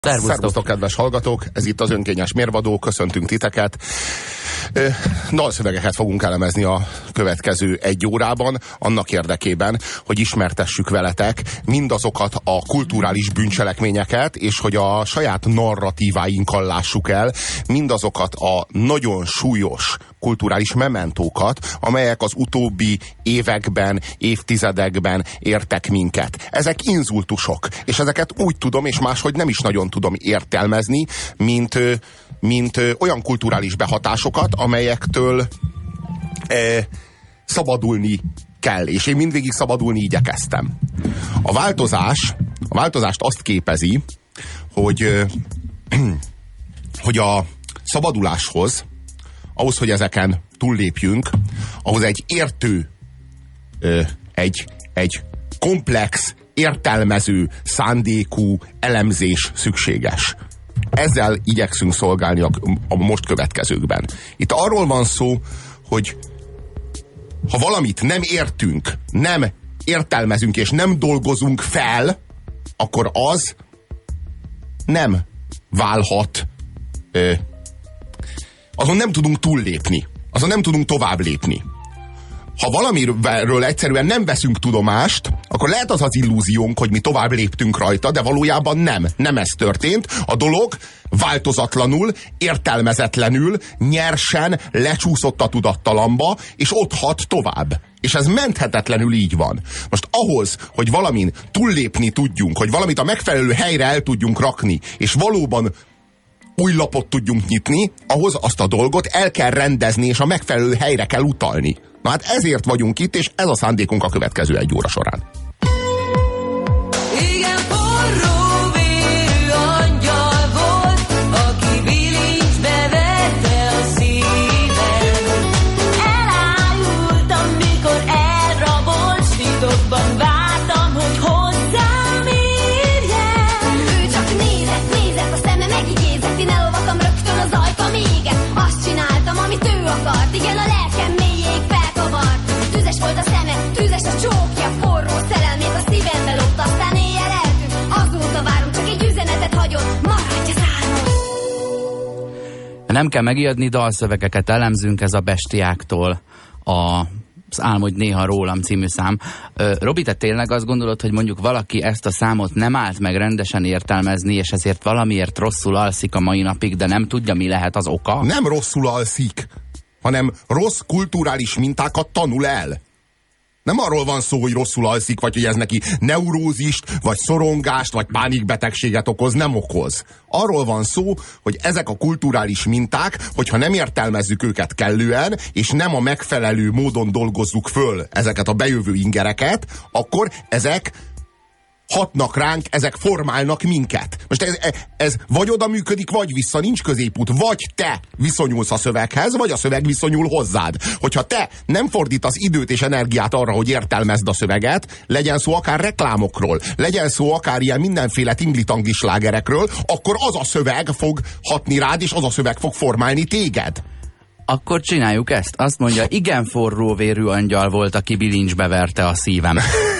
Szervusztok, kedves hallgatók! Ez itt az Önkényes Mérvadó, köszöntünk titeket. Dalszövegeket fogunk elemezni a következő egy órában, annak érdekében, hogy ismertessük veletek mindazokat a kulturális bűncselekményeket, és hogy a saját narratíváinkkal lássuk el mindazokat a nagyon súlyos kulturális mementókat, amelyek az utóbbi években, évtizedekben értek minket. Ezek inzultusok, és ezeket úgy tudom, és máshogy nem is nagyon tudom értelmezni, mint olyan kulturális behatásokat, amelyektől szabadulni kell, és én mindvégig szabadulni igyekeztem. A változást azt képezi, hogy a szabaduláshoz, ahhoz, hogy ezeken túllépjünk, ahhoz egy értő, egy komplex, értelmező, szándékú elemzés szükséges. Ezzel igyekszünk szolgálni a most következőkben. Itt arról van szó, hogy ha valamit nem értünk, nem értelmezünk és nem dolgozunk fel, akkor az nem válhat, azon nem tudunk túllépni, azon nem tudunk tovább lépni. Ha valamiről egyszerűen nem veszünk tudomást, akkor lehet az illúziónk, hogy mi tovább léptünk rajta, de valójában nem ez történt. A dolog változatlanul, értelmezetlenül, nyersen lecsúszott a tudattalamba, és ott hat tovább. És ez menthetetlenül így van. Most ahhoz, hogy valamin túllépni tudjunk, hogy valamit a megfelelő helyre el tudjunk rakni, és valóban új lapot tudjunk nyitni, ahhoz azt a dolgot el kell rendezni, és a megfelelő helyre kell utalni. Na hát ezért vagyunk itt, és ez a szándékunk a következő egy óra során. Igen, forró vérű angyal volt, aki bilincsbe vette a szívem. Elájultam, mikor elrabolt, titokban vártam, hogy hozzám érjen. Ő csak nézett, a szeme megigézett, én elolvadtam rögtön az ajkam éget. Azt csináltam, amit ő akart, igen, a lelkem mélyéig felkavart. Tüzes volt a szeme, tüzes a csókja, forró szerelmét a szívembe lógt, aztán éjjel eltűnt. Azóta várom, csak egy üzenetet hagyott, maradj az álmom. Nem kell megijedni, dalszövegeket elemzünk, ez a Bestiáktól az Álmodj néha rólam című szám. Robi, te tényleg azt gondolod, hogy mondjuk valaki ezt a számot nem állt meg rendesen értelmezni, és ezért valamiért rosszul alszik a mai napig, de nem tudja, mi lehet az oka? Nem rosszul alszik, hanem rossz kulturális mintákat tanul el. Nem arról van szó, hogy rosszul alszik, vagy hogy ez neki neurózist, vagy szorongást, vagy pánikbetegséget okoz, nem okoz. Arról van szó, hogy ezek a kulturális minták, hogyha nem értelmezzük őket kellően, és nem a megfelelő módon dolgozzuk föl ezeket a bejövő ingereket, akkor ezek hatnak ránk, ezek formálnak minket. Most ez vagy oda működik, vagy vissza, nincs középút. Vagy te viszonyulsz a szöveghez, vagy a szöveg viszonyul hozzád. Hogyha te nem fordítasz időt és energiát arra, hogy értelmezd a szöveget, legyen szó akár reklámokról, legyen szó akár ilyen mindenféle tingli-tangli slágerekről, akkor az a szöveg fog hatni rád, és az a szöveg fog formálni téged. Akkor csináljuk ezt. Azt mondja, igen forró vérű angyal volt, aki bilincsbe verte a szívem.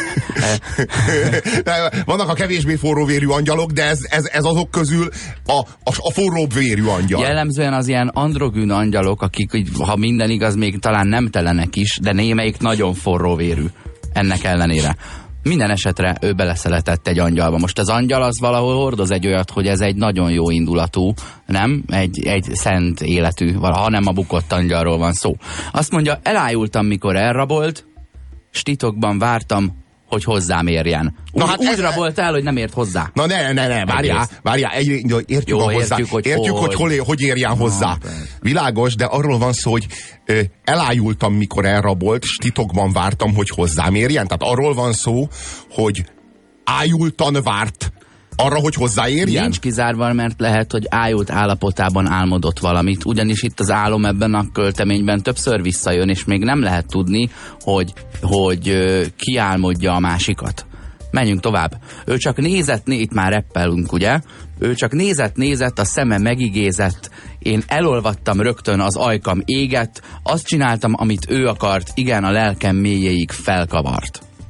Vannak a kevésbé forró vérű angyalok, de ez azok közül a forróbb vérű angyal. Jellemzően az ilyen androgyn angyalok, akik, ha minden igaz, még talán nem telenek is, de némelyik nagyon forró vérű ennek ellenére. Minden esetre ő beleszeletett egy angyalba. Most az angyal az valahol hordoz egy olyat, hogy ez egy nagyon jó indulatú, nem? Egy szent életű, valaha nem a bukott angyalról van szó. Azt mondja, elájultam, mikor elrabolt, s titokban vártam, hogy hozzám érjen. Úgy raboltál, hogy nem ért hozzá. Na ne, várjál, értjük hogy érjen hozzá. Világos, de arról van szó, hogy elájultam, mikor elrabolt, s titokban vártam, hogy hozzám érjen. Tehát arról van szó, hogy ájultan várt arra, hogy hozzáérjen? Nincs kizárva, mert lehet, hogy ájult állapotában álmodott valamit, ugyanis itt az álom ebben a költeményben többször visszajön, és még nem lehet tudni, hogy ki álmodja a másikat. Menjünk tovább. Ő csak nézett, itt már reppelünk, ugye? Ő csak nézett, a szeme megigézett, én elolvadtam rögtön, az ajkam égett, azt csináltam, amit ő akart, igen, a lelkem mélyéig felkavart.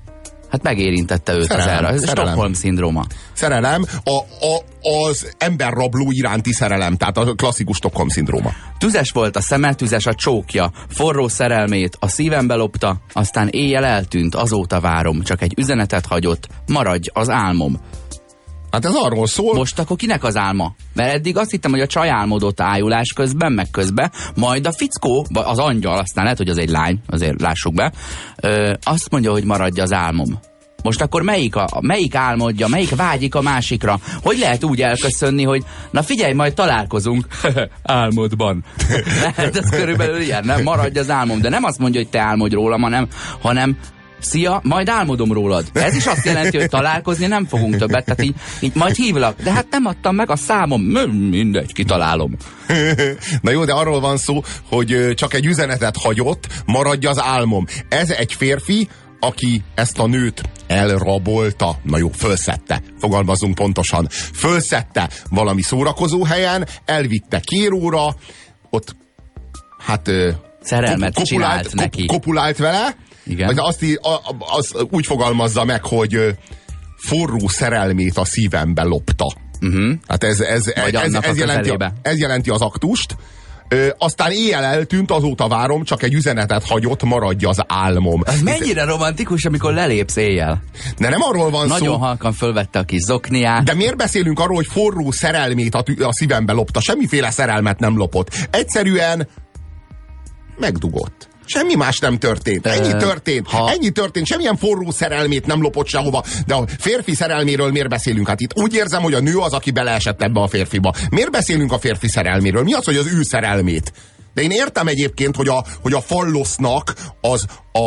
Hát megérintette őt az erre. Ez Stockholm-szindróma. Szerelem, az emberrabló iránti szerelem, tehát a klasszikus Stockholm-szindróma. Tüzes volt a szeme, tüzes a csókja, forró szerelmét a szívembe lopta, aztán éjjel eltűnt, azóta várom, csak egy üzenetet hagyott, maradj az álmom. Hát ez arról szól. Most akkor kinek az álma? Mert eddig azt hittem, hogy a csaj álmodott ájulás közben, meg közben, majd a fickó, az angyal, aztán lehet, hogy az egy lány, azért lássuk be, azt mondja, hogy maradj az álmom. Most akkor melyik álmodja, melyik vágyik a másikra? Hogy lehet úgy elköszönni, hogy na figyelj, majd találkozunk álmodban. Hát ez körülbelül ilyen, nem? Maradj az álmom. De nem azt mondja, hogy te álmodj rólam, hanem szia, majd álmodom rólad. Ez is azt jelenti, hogy találkozni nem fogunk többet, tehát így majd hívlak. De hát nem adtam meg a számom. Mindegy, kitalálom. Na jó, de arról van szó, hogy csak egy üzenetet hagyott, maradj az álmom. Ez egy férfi, aki ezt a nőt elrabolta. Na jó, fölszedte. Fogalmazzunk pontosan. Fölszedte valami szórakozó helyen, elvitte kéróra, ott hát szerelmet csinált neki. Kopulált vele. Igen. Azt úgy fogalmazza meg, hogy forró szerelmét a szívembe lopta. Hát ez jelenti az aktust. Aztán éjjel eltűnt, azóta várom, csak egy üzenetet hagyott, maradj az álmom. Ez mennyire romantikus, amikor lelépsz éjjel. De nem arról van szó. Nagyon halkan fölvette a kis zokniát. De miért beszélünk arról, hogy forró szerelmét a szívembe lopta? Semmiféle szerelmet nem lopott. Egyszerűen megdugott. Semmi más nem történt. Ennyi történt. Ennyi történt. Semmilyen forró szerelmét nem lopott sehova. De a férfi szerelméről miért beszélünk? Hát itt úgy érzem, hogy a nő az, aki beleesett ebbe a férfiba. Miért beszélünk a férfi szerelméről? Mi az, hogy az ő szerelmét? De én értem egyébként, hogy a fallosznak az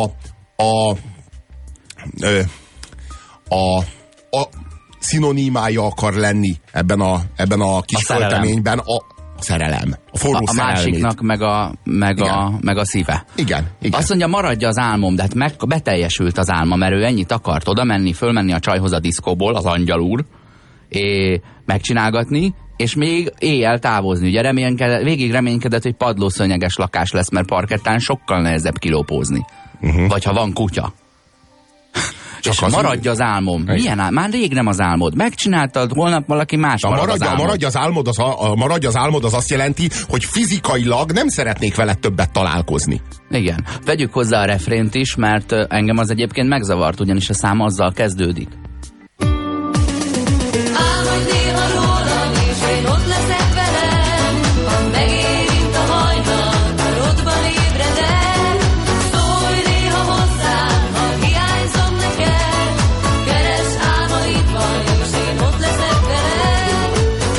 a szinonimája akar lenni ebben a kis költeményben a szerelem. A forró a másiknak meg a szíve. Igen. Azt mondja, maradja az álmom, de hát beteljesült az álma, mert ő ennyit akart oda menni, fölmenni a csajhoz a diszkóból, az angyal úr, megcsinálgatni, és még éjjel távozni. Ugye végig reménykedett, hogy padlószönyeges lakás lesz, mert parkettán sokkal nehezebb kilópózni. Vagy ha van kutya. És maradj az álmom. Milyen álmom? Már rég nem az álmod. Megcsináltad, holnap valaki más marad az álmod. Maradj az álmod az azt jelenti, hogy fizikailag nem szeretnék veled többet találkozni. Igen. Vegyük hozzá a refrént is, mert engem az egyébként megzavart, ugyanis a szám azzal kezdődik. Álmodj néha rólam, és én ott leszek veled, ha megérint a hajnal, marodban ébredek. Szólj néha hozzám, ha hiányzom neked, keres álmaidban, és én ott leszek veled.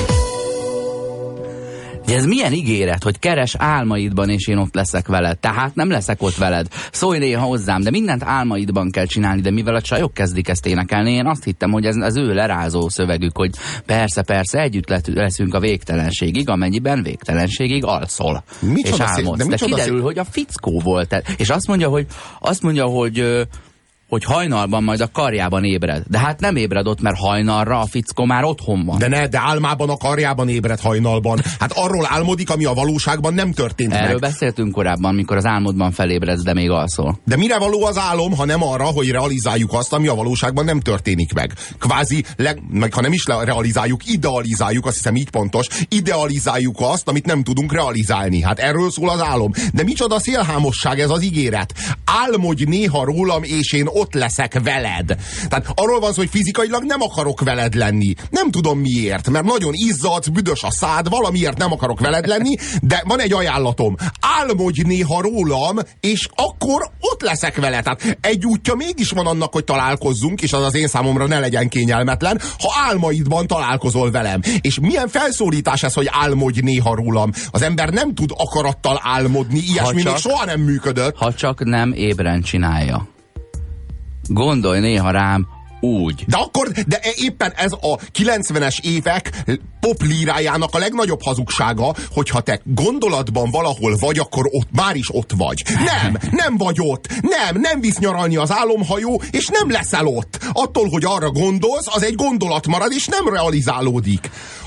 Ez milyen ígéret, hogy keres álmaidban, és én ott leszek veled. Tehát nem leszek ott veled. Szólj néha hozzám, de mindent álmaidban kell csinálni, de mivel a csajok kezdik ezt énekelni, én azt hittem, hogy ez az ő lerázó szövegük, hogy persze, együtt leszünk a végtelenségig, amennyiben végtelenségig alszol. És álmodsz. De kiderül, hogy a fickó volt. És azt mondja, hogy hajnalban majd a karjában ébred. De hát nem ébred ott, mert hajnalra a fickó már otthon van. De álmában a karjában ébred hajnalban. Hát arról álmodik, ami a valóságban nem történt meg. Erről beszéltünk korábban, mikor az álmodban felébredsz, de még alszol. De mire való az álom, ha nem arra, hogy realizáljuk azt, ami a valóságban nem történik meg. Kvázi, meg ha nem is realizáljuk, idealizáljuk, azt hiszem így pontos, idealizáljuk azt, amit nem tudunk realizálni. Hát erről szól az álom. De micsoda szélhámosság ez az ígéret. Álmodj néha rólam, és én ott leszek veled. Tehát arról van szó, hogy fizikailag nem akarok veled lenni. Nem tudom miért, mert nagyon izzadsz, büdös a szád, valamiért nem akarok veled lenni, de van egy ajánlatom. Álmodj néha rólam, és akkor ott leszek veled. Tehát egy útja mégis van annak, hogy találkozzunk, és az én számomra ne legyen kényelmetlen, ha álmaidban találkozol velem. És milyen felszólítás ez, hogy álmodj néha rólam. Az ember nem tud akarattal álmodni, ilyesmi még soha nem működött. Ha csak nem ébren csinálja. Gondolj néha rám úgy. De éppen ez a 90-es évek poplírájának a legnagyobb hazugsága, hogyha te gondolatban valahol vagy, akkor ott már is ott vagy. Nem vagy ott. Nem visz nyaralni az álomhajó, és nem leszel ott. Attól, hogy arra gondolsz, az egy gondolat marad, és nem realizálódik.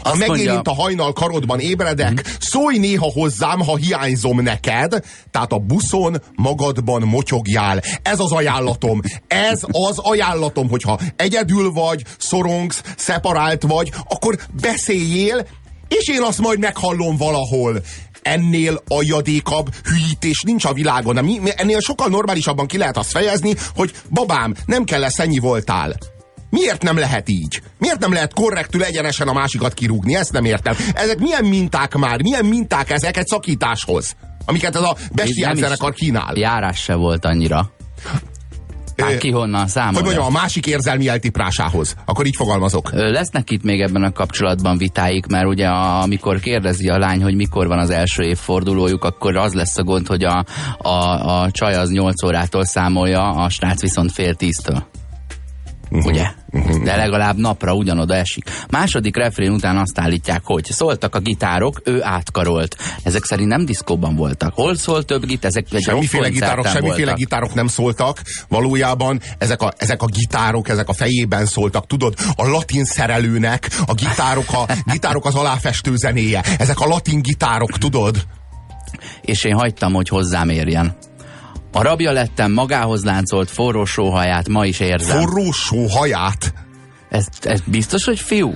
Ha megérint a hajnal, karodban ébredek, szólj néha hozzám, ha hiányzom neked, tehát a buszon magadban motyogjál. Ez az ajánlatom. Ez az ajánlatom, hogyha egyedül vagy, szorongsz, szeparált vagy, akkor beszéljél, és én azt majd meghallom valahol. Ennél aljadékabb hülyítés nincs a világon. Ennél sokkal normálisabban ki lehet azt fejezni, hogy babám, nem kell lesz, ennyi voltál. Miért nem lehet így? Miért nem lehet korrektül egyenesen a másikat kirúgni? Ezt nem értem. Ezek milyen minták már? Milyen minták ezek egy szakításhoz? Amiket ez a bestiál zenekar kínál. Járás se volt annyira. Hát ki honnan számol? Hogy mondjam, a másik érzelmi eltiprásához. Akkor így fogalmazok. Lesznek itt még ebben a kapcsolatban vitáik, mert ugye amikor kérdezi a lány, hogy mikor van az első évfordulójuk, akkor az lesz a gond, hogy a csaj az 8 órától számolja, a srác viszont fél 10-től. Ugye? De legalább napra ugyanoda esik. Második refrén után azt állítják, hogy szóltak a gitárok, ő átkarolt. Ezek szerint nem diszkóban voltak. Hol szólt több ezek Semmiféle gitárok nem szóltak. Valójában ezek a gitárok, ezek a fejében szóltak. Tudod, a latin szerelőnek a gitárok az aláfestő zenéje. Ezek a latin gitárok, tudod? És én hagytam, hogy hozzám érjen. A rabja lettem, magához láncolt forró sóhaját, ma is érzem. Forró sóhaját? Ez biztos, hogy fiú?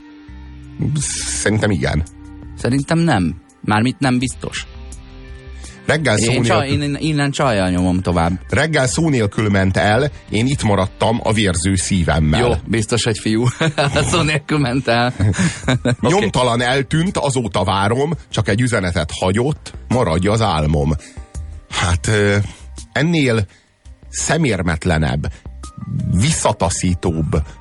Szerintem igen. Szerintem nem. Mármint nem biztos. Reggel innen csajjal nyomom tovább. Reggel szó nélkül ment el, én itt maradtam a vérző szívemmel. Jó, biztos, hogy fiú. Szó nélkül ment el. Nyomtalan eltűnt, azóta várom, csak egy üzenetet hagyott, maradj az álmom. Hát ennél szemérmetlenebb, visszataszítóbb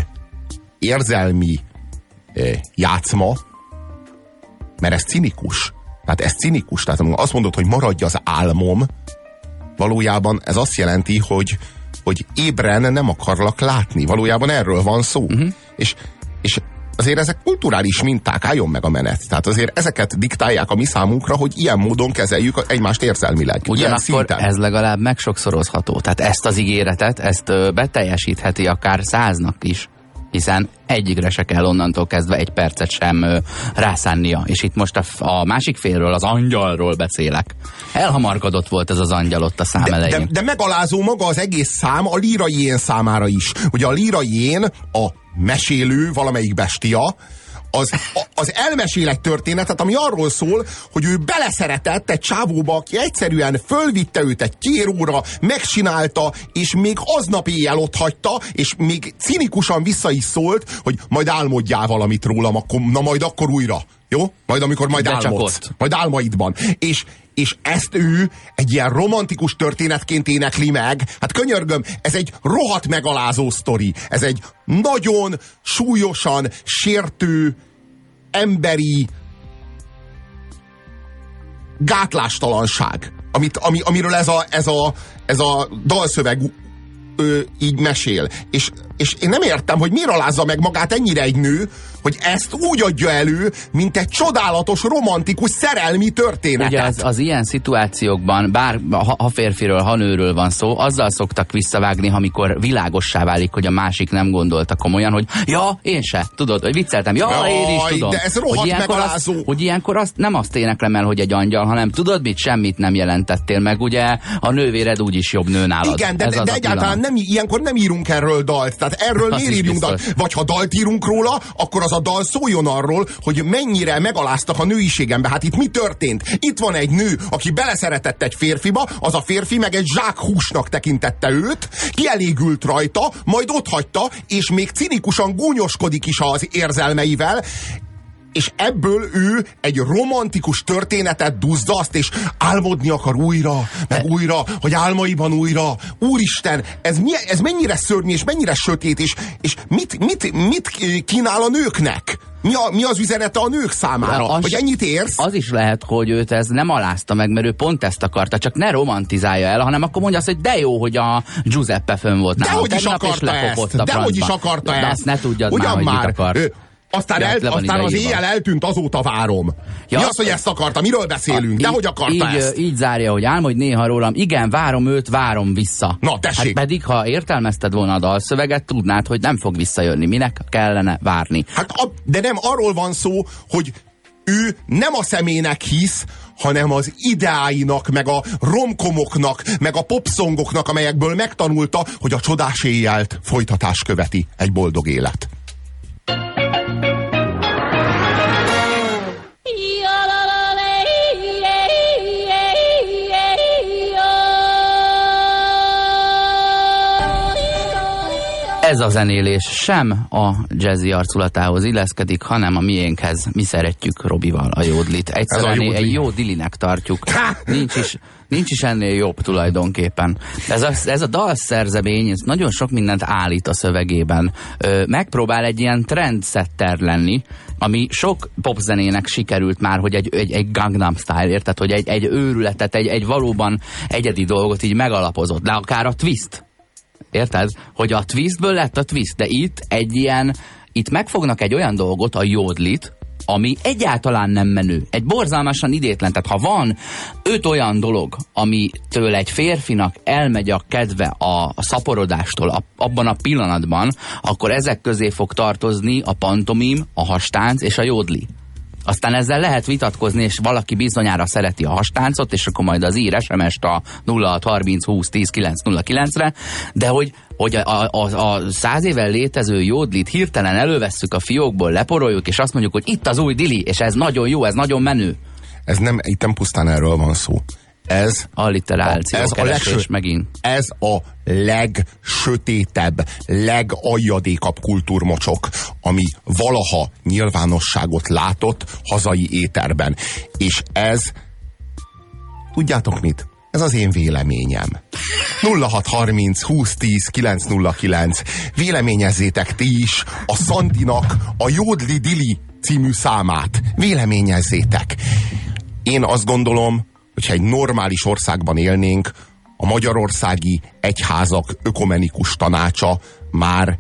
érzelmi játszma, mert ez cinikus. Tehát ez cinikus. Tehát azt mondod, hogy maradj az álmom, valójában ez azt jelenti, hogy ébren nem akarlak látni. Valójában erről van szó. És azért ezek kulturális minták, álljon meg a menet. Tehát azért ezeket diktálják a mi számunkra, hogy ilyen módon kezeljük egymást érzelmileg. Ugyanakkor ez legalább megsokszorozható. Tehát ezt az ígéretet, ezt beteljesítheti akár 100-nak is. Hiszen egyikre se kell onnantól kezdve egy percet sem rászánnia. És itt most a másik félről, az angyalról beszélek. Elhamarkodott volt ez az angyal ott a szám elején. De megalázó maga az egész szám a lírai én számára is. Ugye a lírai én, a mesélő, valamelyik bestia, az elmesél egy történetet, ami arról szól, hogy ő beleszeretett egy csávóba, aki egyszerűen fölvitte őt egy kéróra, megcsinálta, és még aznap éjjel ott hagyta, és még cinikusan vissza is szólt, hogy majd álmodjál valamit rólam, majd akkor újra. Jó? Majd álmodsz. Majd álmaidban. És ezt ő egy ilyen romantikus történetként énekli meg. Hát könyörgöm, ez egy rohadt megalázó sztori. Ez egy nagyon súlyosan sértő, emberi gátlástalanság, amiről ez a dalszöveg így mesél. És én nem értem, hogy miért alázza meg magát ennyire egy nő, hogy ezt úgy adja elő, mint egy csodálatos, romantikus, szerelmi történetet. Ugye az ilyen szituációkban, bár ha férfiről, ha nőről van szó, azzal szoktak visszavágni, amikor világossá válik, hogy a másik nem gondolta komolyan, hogy ja, én se, tudod, hogy vicceltem, én is tudom. De ez rohadt megalázó. Hogy ilyenkor nem azt éneklem el, hogy egy angyal, hanem tudod mit, semmit nem jelentettél meg, ugye a nővéred úgyis jobb nő nálad. Igen, de egyáltalán ilyenkor nem írunk erről dalt, tehát erről miért írjunk dalt? Vagy ha dalt írunk róla, akkor az a dal szóljon arról, hogy mennyire megaláztak a nőiségembe. Hát itt mi történt? Itt van egy nő, aki beleszeretett egy férfiba, az a férfi meg egy zsákhúsnak tekintette őt, kielégült rajta, majd otthagyta, és még cinikusan gúnyoskodik is az érzelmeivel, és ebből ő egy romantikus történetet duzzaszt, és álmodni akar újra, meg újra, hogy álmaiban újra. Úristen, ez mennyire szörnyű, és mennyire sötét, és mit kínál a nőknek? Mi az üzenete a nők számára? Hogy ennyit érsz? Az is lehet, hogy őt ez nem alázta meg, mert ő pont ezt akarta, csak ne romantizálja el, hanem akkor mondja azt, hogy de jó, hogy a Giuseppe fönn volt nálam. Dehogy is akarta ezt. Dehogy is akarta ezt. De azt ne tudjad ugyan már, hogy mit akar. Aztán az éjjel eltűnt, azóta várom. Ja, mi az, hogy ezt akarta? Miről beszélünk? De hogy akarta ezt? Így zárja, hogy álmodj néha rólam. Igen, várom őt, várom vissza. Na, tessék. Hát pedig, ha értelmezted volna a dalszöveget, tudnád, hogy nem fog visszajönni. Minek kellene várni? De nem arról van szó, hogy ő nem a személynek hisz, hanem az ideáinak, meg a romkomoknak, meg a popszongoknak, amelyekből megtanulta, hogy a csodás éjjelt folytatás követi egy boldog élet. Ez a zenélés sem a jazzy arculatához illeszkedik, hanem a miénkhez. Mi szeretjük Robival a jódlit. Egyszerűen egy jó dilinek tartjuk. Nincs is ennél jobb tulajdonképpen. Ez a dalszerzemény, ez nagyon sok mindent állít a szövegében. Megpróbál egy ilyen trendsetter lenni, ami sok popzenének sikerült már, hogy egy Gangnam Style, érted? Hogy egy őrületet, egy valóban egyedi dolgot így megalapozott. De akár a twist. Érted? Hogy a twistből lett a twist, de itt megfognak egy olyan dolgot, a jódlit, ami egyáltalán nem menő. Egy borzalmasan idétlen. Tehát ha van 5 olyan dolog, amitől egy férfinak elmegy a kedve a szaporodástól abban a pillanatban, akkor ezek közé fog tartozni a pantomim, a hastánc és a jódli. Aztán ezzel lehet vitatkozni, és valaki bizonyára szereti a hastáncot, és akkor majd az ír SMS-t a 0630 20 10 909-re, de hogy a 100 éven létező jódlit hirtelen elővesszük a fiókból, leporoljuk, és azt mondjuk, hogy itt az új dili, és ez nagyon jó, ez nagyon menő. Itt nem pusztán erről van szó. Ez a legsötétebb, legaljadékabb kultúrmocsok, ami valaha nyilvánosságot látott hazai éterben. És ez, tudjátok mit? Ez az én véleményem. 0630 2010 909. Véleményezzétek ti is a Szandinak a Jódli Dili című számát. Véleményezzétek. Én azt gondolom, hogyha egy normális országban élnénk, a Magyarországi Egyházak Ökumenikus Tanácsa már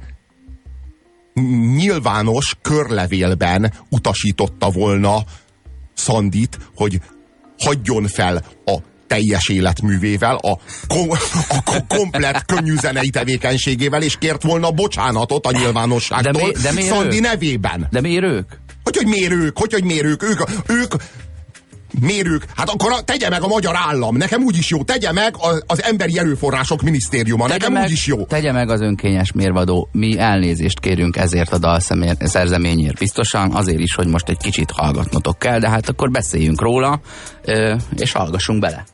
nyilvános körlevélben utasította volna Szandit, hogy hagyjon fel a teljes életművével, a komplett könnyűzenei tevékenységével, és kért volna bocsánatot a nyilvánosságtól Szandi nevében. De miért ők? Hogy miért ők? Ők mérők, hát akkor tegye meg a magyar állam, nekem úgyis jó, tegye meg az Emberi Erőforrások Minisztériuma, nekem úgyis jó. Tegye meg az önkényes mérvadó, mi elnézést kérünk ezért a dalszerzeményért biztosan, azért is, hogy most egy kicsit hallgatnotok kell, de hát akkor beszéljünk róla, és hallgassunk bele.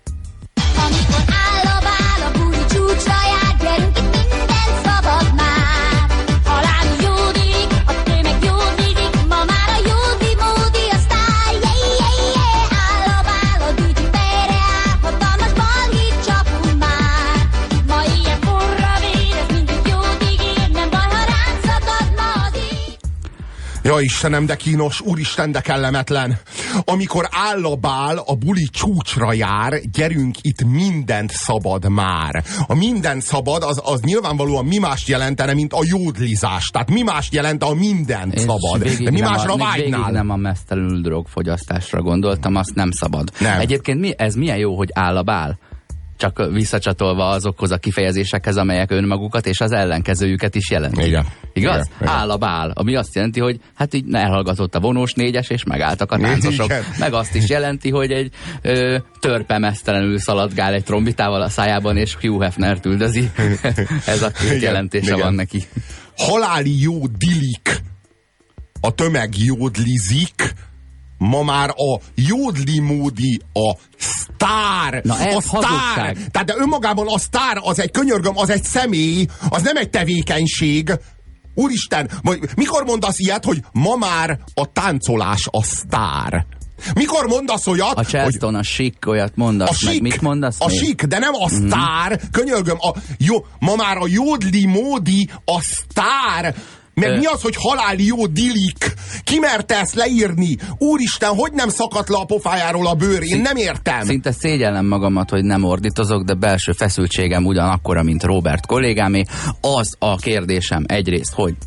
Amikor áll a bál, a buli csúcsra jár, gyerünk, itt minden szabad már. Haláli jódik, a tömeg jódik, ma már a jódi módi a sztár, áll a bál, a dügy fejre áll, hatalmas balhírt csapunk már. Ma ilyen forra vér, ez mindig jót ígér, nem baj, ha ránk szakadna az ég. Ja Istenem, de kínos, úristen, de kellemetlen. Amikor áll a bál, a buli csúcsra jár, gyerünk, itt mindent szabad már. A mindent szabad, az nyilvánvalóan mi mást jelentene, mint a jódlizás. Tehát mi mást jelent a mindent szabad. De mi másra vágynál? Végig nem a mesztelenül drogfogyasztásra gondoltam, azt nem szabad. Nem. Egyébként ez milyen jó, hogy áll a bál? Csak visszacsatolva azokhoz a kifejezésekhez, amelyek önmagukat és az ellenkezőjüket is jelentik. Igen. Igaz? Igen. Áll a bál, ami azt jelenti, hogy hát így elhallgatott a vonós négyes, és megálltak a táncosok. Igen. Meg azt is jelenti, hogy egy törpe mesztelenül szaladgál egy trombitával a szájában, és Hugh Hefnert üldözi. Ez a két jelentése van neki. Haláli jó dilik, a tömeg jódlizik, ma már a jódli módi a sztár. Na ez a sztár. Tehát de önmagában a sztár az egy, könyörgöm, az egy személy, az nem egy tevékenység. Úristen, mikor mondasz ilyet, hogy ma már a táncolás a sztár? Mikor mondasz olyat? A Charleston, a chic, olyat mondasz meg. Mit mondasz a chic, de nem a sztár. Könyörgöm, ma már a jódli módi a sztár. Meg mi az, hogy haláli jó dilik? Ki merte ezt leírni? Úristen, hogy nem szakadt le a pofájáról a bőr? Én nem értem. Szinte szégyellem magamat, hogy nem ordítozok, de belső feszültségem ugyanakkora, mint Robert kollégámé. Az a kérdésem egyrészt, hogy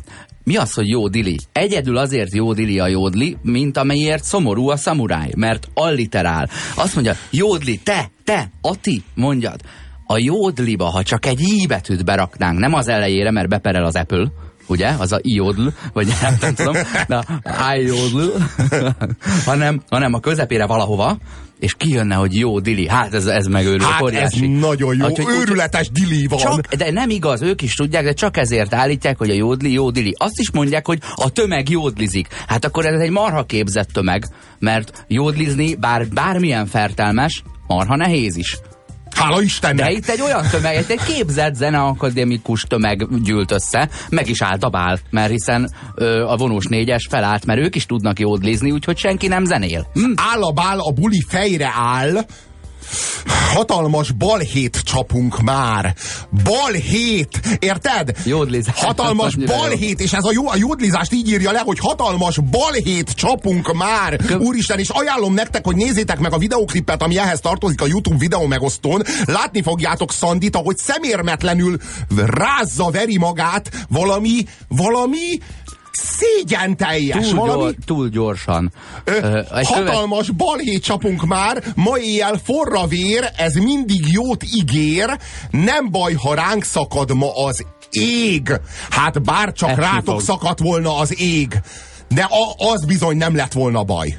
Mi az, hogy jó dili? Egyedül azért jó dili a jódli, mint amelyért szomorú a szamuráj, mert alliterál. Azt mondja, jódli, te, Ati, mondjad. A jódliba, ha csak egy i betűt beraknánk, nem az elejére, mert beperel az Apple, ugye, az a iodl, vagy nem tudom, de iodl, hanem a közepére valahova, és kijönne, hogy jó dili. Hát ez megőrül. Hát ez nagyon jó, őrületes dili van. Csak, de nem igaz, ők is tudják, de csak ezért állítják, hogy a jódli jó dili. Azt is mondják, hogy a tömeg jódlizik. Hát akkor ez egy marha képzett tömeg, mert jódlizni bármilyen fertelmes, marha nehéz is. Hála Istennek! De itt egy olyan tömeg, egy képzett zeneakadémikus tömeg gyűlt össze, meg is állt a bál, mert hiszen a vonós 4-es felállt, mert ők is tudnak jódlizni, úgyhogy senki nem zenél. Áll a bál, a buli fejre áll, hatalmas balhét csapunk már. Balhét! Érted? Jódlizás. Hatalmas balhét, és ez a jódlizást így írja le, hogy hatalmas balhét csapunk már. Úristen, és ajánlom nektek, hogy nézzétek meg a videóklipet, ami ehhez tartozik a YouTube videó megosztón. Látni fogjátok Szandit, ahogy szemérmetlenül rázza, veri magát valami szégyen teljes. Túl gyorsan. Hatalmas balhét csapunk már, ma éjjel forra vér, ez mindig jót ígér, nem baj, ha ránk szakad ma az ég. Hát bárcsak rátok szakadt volna az ég. De az bizony nem lett volna baj.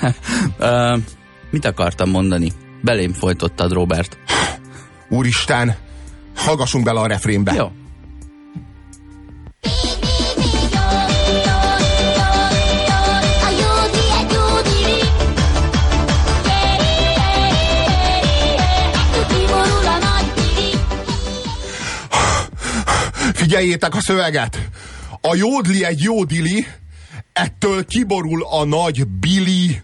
Mit akartam mondani? Belém folytottad, Robert. Úristen, hallgassunk bele a refrénbe. Jó. Figyeljétek a szöveget! A jódli egy jó dili, ettől kiborul a nagy bili.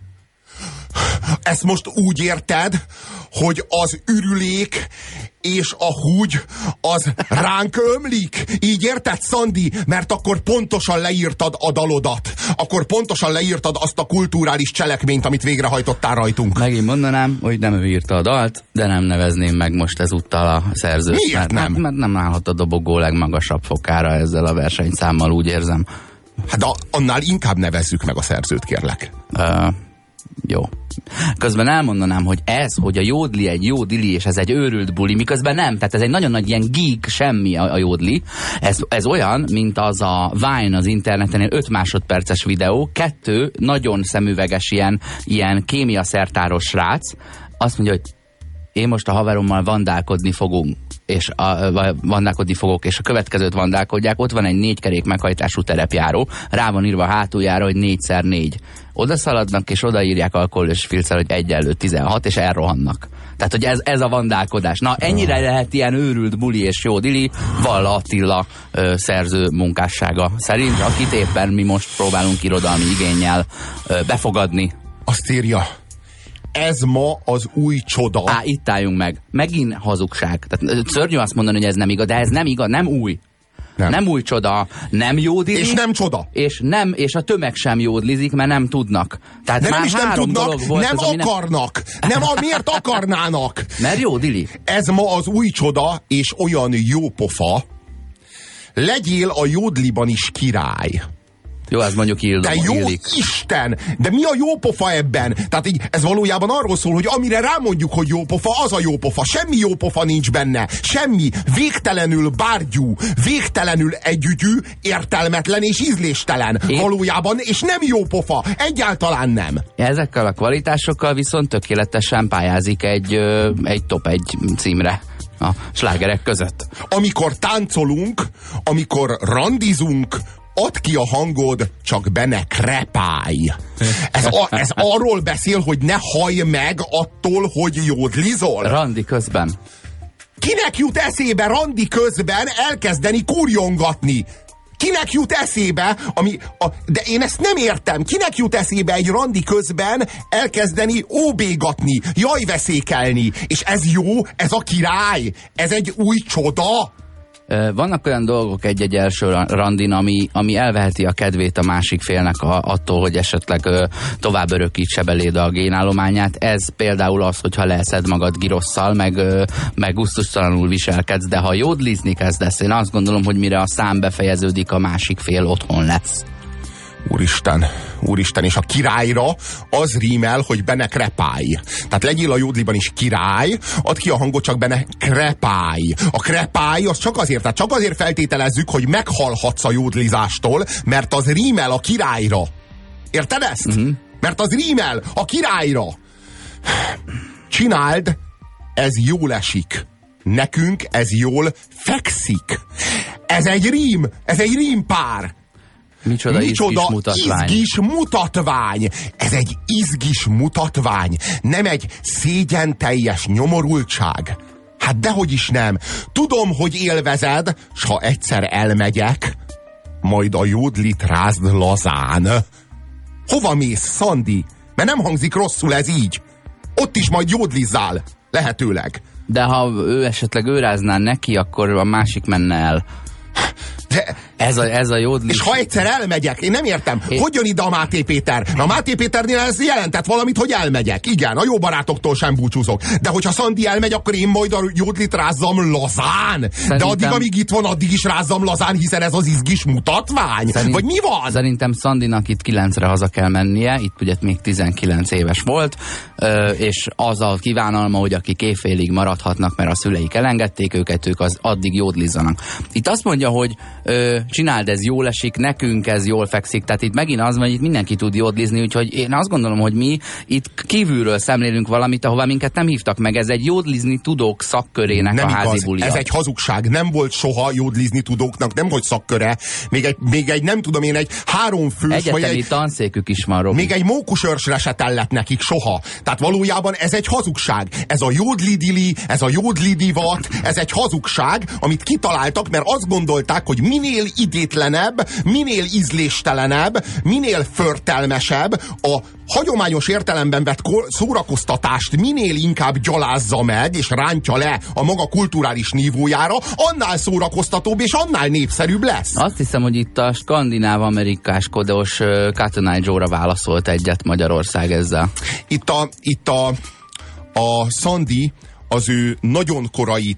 Ezt most úgy érted, hogy az ürülék és a húgy az ránk ömlik? Így érted, Szandi? Mert akkor pontosan leírtad a dalodat. Akkor pontosan leírtad azt a kulturális cselekményt, amit végrehajtottál rajtunk. Megint mondanám, hogy nem ő írta a dalt, de nem nevezném meg most ezúttal a szerzőt. Miért nem? Mert nem állhat a dobogó legmagasabb fokára ezzel a versenyszámmal, úgy érzem. Hát annál inkább nevezzük meg a szerzőt, kérlek. Jó. Közben elmondanám, hogy hogy a jódli egy jó dili, és ez egy őrült buli, miközben nem, tehát ez egy nagyon nagy ilyen geek semmi a jódli. Ez olyan, mint az a Vine az interneten, 5 másodperces videó, 2 nagyon szemüveges ilyen kémiaszertáros srác, azt mondja, hogy én most a haverommal vandálkodni fogok, és a következőt vandálkodják, ott van egy 4 kerék meghajtású terepjáró, rá van írva a hátuljára, hogy 4x4. Oda szaladnak, és odaírják alkoholos filccel, hogy 1/16, és elrohannak. Tehát, hogy ez a vandálkodás. Na, ennyire lehet ilyen őrült buli és jó dili, Valla Attila szerző munkássága szerint, akit éppen mi most próbálunk irodalmi igénnyel befogadni. Azt írja, ez ma az új csoda. Itt álljunk meg. Megint hazugság. Tehát szörnyű azt mondani, hogy ez nem igaz, de ez nem igaz, nem új. Nem új csoda, nem jódlizik. És nem csoda. És a tömeg sem jódlizik, mert nem tudnak. Tehát de már nem is nem tudnak, volt nem akarnak. Miért akarnának? Mert jódili. Ez ma az új csoda, és olyan jó pofa. Legyél a jódliban is király. Jó, ez mondjuk de jó illik. Isten! De mi a jó pofa ebben? Tehát így, ez valójában arról szól, hogy amire rámondjuk, hogy jó pofa, az a jó pofa. Semmi jó pofa nincs benne. Semmi. Végtelenül bárgyú, végtelenül együgyű, értelmetlen és ízléstelen. Valójában, és nem jó pofa. Egyáltalán nem. Ezekkel a kvalitásokkal viszont tökéletesen pályázik egy top 1 címre a slágerek között. Amikor táncolunk, amikor randizunk, add ki a hangod, csak be ne krepálj. Ez arról beszél, hogy ne hallj meg attól, hogy jódlizol. Randi közben. Kinek jut eszébe randi közben elkezdeni kurjongatni? Kinek jut eszébe, de én ezt nem értem, kinek jut eszébe egy randi közben elkezdeni óbégatni, jajveszékelni, és ez jó, ez a király, ez egy új csoda. Vannak olyan dolgok egy-egy első randin, ami elveheti a kedvét a másik félnek attól, hogy esetleg tovább örökítse beléd a génállományát. Ez például az, hogyha leeszed magad girosszal, meg gusztustalanul viselkedsz, de ha jódlizni kezdesz, én azt gondolom, hogy mire a szám befejeződik, a másik fél otthon lesz. Úristen, és a királyra az rímel, hogy benne krepálj. Tehát legyél a jódliban is király, add ki a hangot, csak benne krepálj. A krepálj az csak azért feltételezzük, hogy meghalhatsz a jódlizástól, mert az rímel a királyra. Érted ezt? Mert az rímel a királyra. Csináld, ez jól esik. Nekünk ez jól fekszik. Ez egy rímpár. Micsoda izgis mutatvány. Ez egy izgis mutatvány. Nem egy szégyenteljes nyomorultság. Hát dehogy is nem. Tudom, hogy élvezed, s ha egyszer elmegyek, majd a jódlit rázd lazán. Hova mész, Szandi? Mert nem hangzik rosszul ez így. Ott is majd jódlizzál. Lehetőleg. De ha ő esetleg rázná neki, akkor a másik menne el. De ez a jódlis. És ha egyszer elmegyek, én nem értem, hogy jön ide a Máté Péter? A Máté Péternél ez jelentett valamit, hogy elmegyek. Igen, a jó barátoktól sem búcsúzok. De hogyha Szandi elmegy, akkor én majd a jódlit rázzam lazán. De addig, amíg itt van, addig is rázzam lazán, hiszen ez az izgis mutatvány. Vagy mi van? Szerintem Szandinak itt 9-re haza kell mennie, itt ugye még 19 éves volt, és az a kívánalma, hogy akik éjfélig maradhatnak, mert a szüleik elengedték őket, ők az addig jódlizzanak. Itt azt mondja, hogy csináld, ez jól esik, nekünk ez jól fekszik, tehát itt megint az, hogy itt mindenki tud jódlizni, úgyhogy én azt gondolom, hogy mi itt kívülről szemlélünk valamit, ahová minket nem hívtak meg, ez egy jódlizni tudók szakkörének nem a házi bulia. Ez egy hazugság, nem volt soha jódlizni tudóknak, nem volt szakköre, még egy nem tudom én, egy 3 fős, egyetemi tanszékük is van, Robi. Még egy mókusörsre se tellett nekik soha. Tehát valójában ez egy hazugság. Ez a jódlidili, ez a jódlidivat, ez egy hazugság, amit kitaláltak, mert azt gondolták, hogy minél idétlenebb, minél ízléstelenebb, minél förtelmesebb, a hagyományos értelemben vett szórakoztatást minél inkább gyalázza meg, és rántja le a maga kulturális nívójára, annál szórakoztatóbb és annál népszerűbb lesz. Azt hiszem, hogy itt a skandináv-amerikáskodós Cotton Eye Joe-ra válaszolt egyet Magyarország ezzel. Itt a Szandi az ő nagyon korai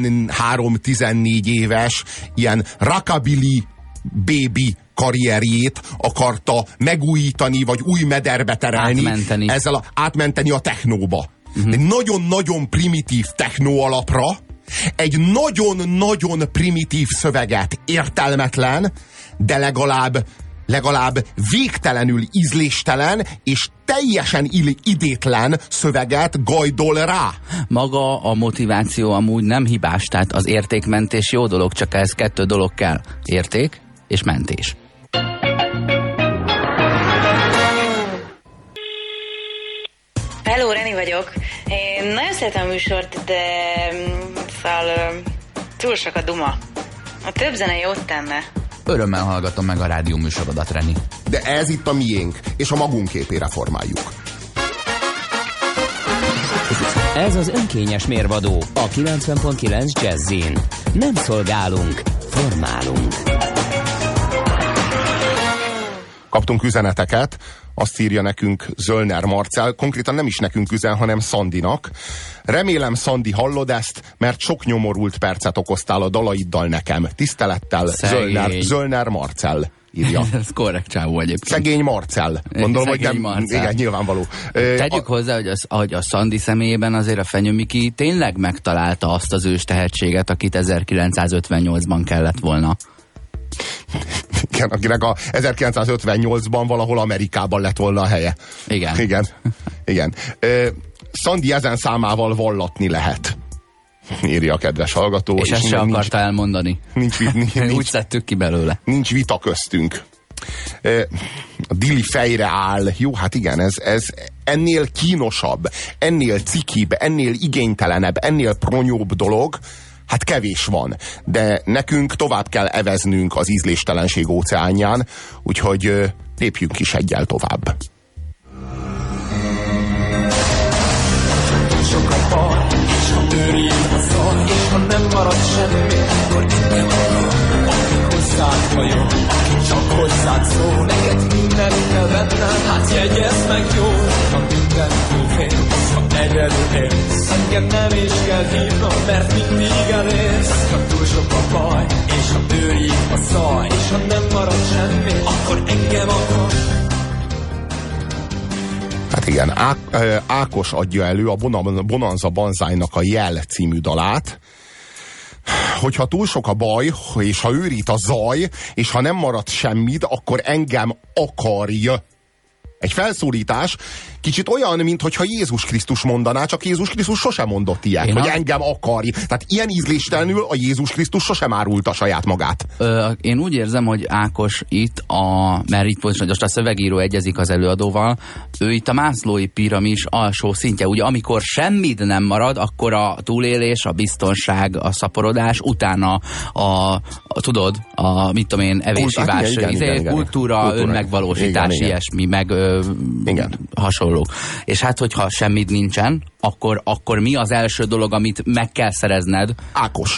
13-14 éves ilyen rockabilly baby karrierjét akarta megújítani, vagy új mederbe terelni. Átmenteni a technóba. Egy nagyon-nagyon primitív technó alapra, egy nagyon-nagyon primitív szöveget, értelmetlen, de legalább végtelenül ízléstelen és teljesen idétlen szöveget gajdol rá. Maga a motiváció amúgy nem hibás, tehát az értékmentés jó dolog, csak ehhez 2 dolog kell. Érték és mentés. Hello, Reni vagyok. Én nagyon szeretem a műsort, de szóval túl sok a duma. A több zene jót tenne. Örömmel hallgatom meg a rádió műsorodat, Reni. De ez itt a miénk, és a magunk képére formáljuk. Ez az önkényes mérvadó a 90.9 Jazzin. Nem szolgálunk, formálunk. Kaptunk üzeneteket, azt írja nekünk Zöllner Marcell, konkrétan nem is nekünk üzen, hanem Szandinak. Remélem, Szandi, hallod ezt, mert sok nyomorult percet okoztál a dalaiddal nekem. Tisztelettel, Zöllner Marcell írja. Ez korrekt csávó egyébként. Szegény Marcell. Gondolom, hogy nem, igen, nyilvánvaló. Tegyük hozzá, hogy a Szandi személyében azért a Fenyő Miki tényleg megtalálta azt az ős tehetséget, akit 1958-ban kellett volna. Igen, akinek a 1958-ban valahol Amerikában lett volna a helye. Igen. Szandi ezen számával vallatni lehet, írja a kedves hallgató. És ezt se akarta elmondani. Nincs, úgy szedtük ki belőle. Nincs vita köztünk. A Dili fejre áll. Jó, hát igen, ez ennél kínosabb, ennél cikibb, ennél igénytelenebb, ennél pronyóbb dolog, hát kevés van, de nekünk tovább kell eveznünk az ízléstelenség óceánján, úgyhogy lépjünk is egyel tovább. Sok a baj, és ha törjük a szar, és ha nem marad semmi, akkor inkább hajó, aki csak hozzád szól. Neked mindent kell vennem, hát jegyezd meg jól. Ha minden túlfélsz, ha egyedül élsz, engem nem is kell hívnom, mert mindig elérsz. Ha túl sok a baj, és ha őrjít a zaj, és ha nem marad semmi, akkor engem akar. Hát igen, Ákos adja elő a Bonanza Banzájnak a Jel című dalát, hogyha túl sok a baj, és ha őrít a zaj, és ha nem marad semmit, akkor engem akarj. Egy felszólítás, kicsit olyan, mintha Jézus Krisztus mondaná, csak Jézus Krisztus sosem mondott ilyet, hogy engem akarj. Tehát ilyen ízléstelenül a Jézus Krisztus sosem árulta saját magát. Én úgy érzem, hogy Ákos itt, mert itt most a szövegíró egyezik az előadóval, ő itt a Maslow'i piramis alsó szintje. Ugye amikor semmit nem marad, akkor a túlélés, a biztonság, a szaporodás, utána tudod, mit tudom én, evésivás, kultúra, önmegvalósítás, ilyesmi, meg hasonlók. És hát, hogyha semmit nincsen, akkor mi az első dolog, amit meg kell szerezned? Ákos.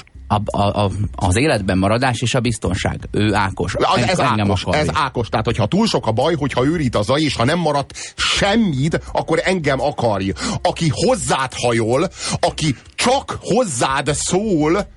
Az életben maradás és a biztonság. Ő Ákos. Ez Ákos. Tehát, hogyha túl sok a baj, hogyha őrít a zaj, és ha nem marad semmit, akkor engem akarj. Aki hozzád hajol, aki csak hozzád szól,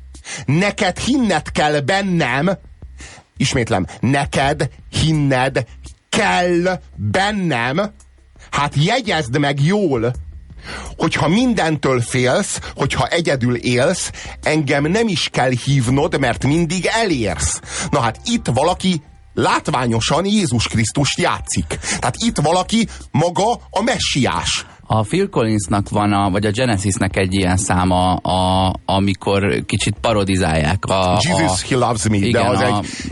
neked hinned kell bennem, ismétlem, neked hinned kell bennem, hát jegyezd meg jól, hogyha mindentől félsz, hogyha egyedül élsz, engem nem is kell hívnod, mert mindig elérsz. Na hát itt valaki látványosan Jézus Krisztust játszik. Tehát itt valaki maga a messiás. A Phil Collinsnak van, vagy a Genesisnek egy ilyen száma, amikor kicsit parodizálják. Jesus, he loves me, igen, de az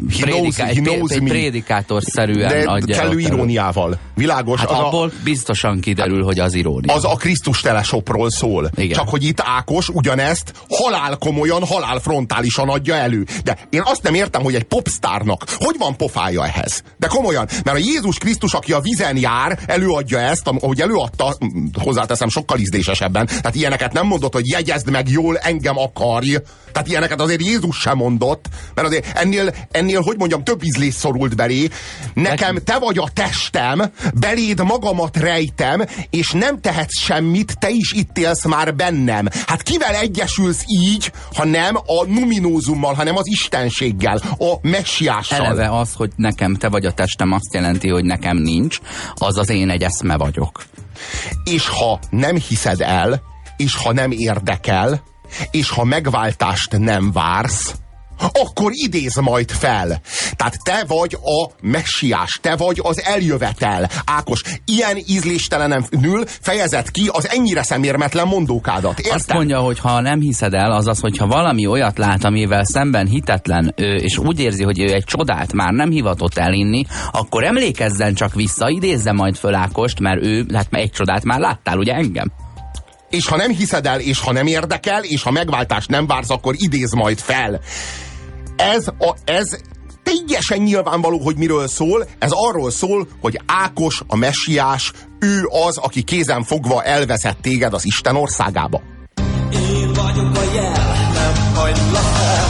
he knows me. Prédikátorszerűen adja. De kellő iróniával. Világos. Hát abból biztosan kiderül, hogy az irónia. Az a Krisztus teleshopról szól. Igen. Csak hogy itt Ákos ugyanezt halálkomolyan, halálfrontálisan adja elő. De én azt nem értem, hogy egy popstárnak hogy van pofája ehhez. De komolyan, mert a Jézus Krisztus, aki a vizen jár, előadja ezt, ahogy előadta, hozzáteszem, sokkal ízlésesebben. Tehát ilyeneket nem mondott, hogy jegyezd meg jól, engem akarj. Tehát ilyeneket azért Jézus sem mondott, mert azért ennél, hogy mondjam, több ízlés szorult belé. Nekem te vagy a testem, beléd magamat rejtem, és nem tehetsz semmit, te is itt élsz már bennem. Hát kivel egyesülsz így, ha nem a numinózummal, hanem az istenséggel, a messiással? Eleve az, hogy nekem te vagy a testem, azt jelenti, hogy nekem nincs, az én egy eszme vagyok. És ha nem hiszed el, és ha nem érdekel, és ha megváltást nem vársz, akkor idéz majd fel. Tehát te vagy a messiás, te vagy az eljövetel. Ákos, ilyen ízléstelenül fejezed ki az ennyire szemérmetlen mondókádat. Érted? Azt mondja, hogy ha nem hiszed el, azaz, hogyha valami olyat lát, amivel szemben hitetlen, és úgy érzi, hogy ő egy csodát már nem hivatott elinni, akkor emlékezzen csak vissza, idézze majd föl Ákost, mert ő, hát egy csodát már láttál, ugye engem? És ha nem hiszed el, és ha nem érdekel, és ha megváltást nem vársz, akkor idéz majd fel. Ez teljesen nyilvánvaló, hogy miről szól. Ez arról szól, hogy Ákos, a messiás, ő az, aki kézen fogva elvezett téged az Isten országába. Én vagyok a jel, nem hagylak el.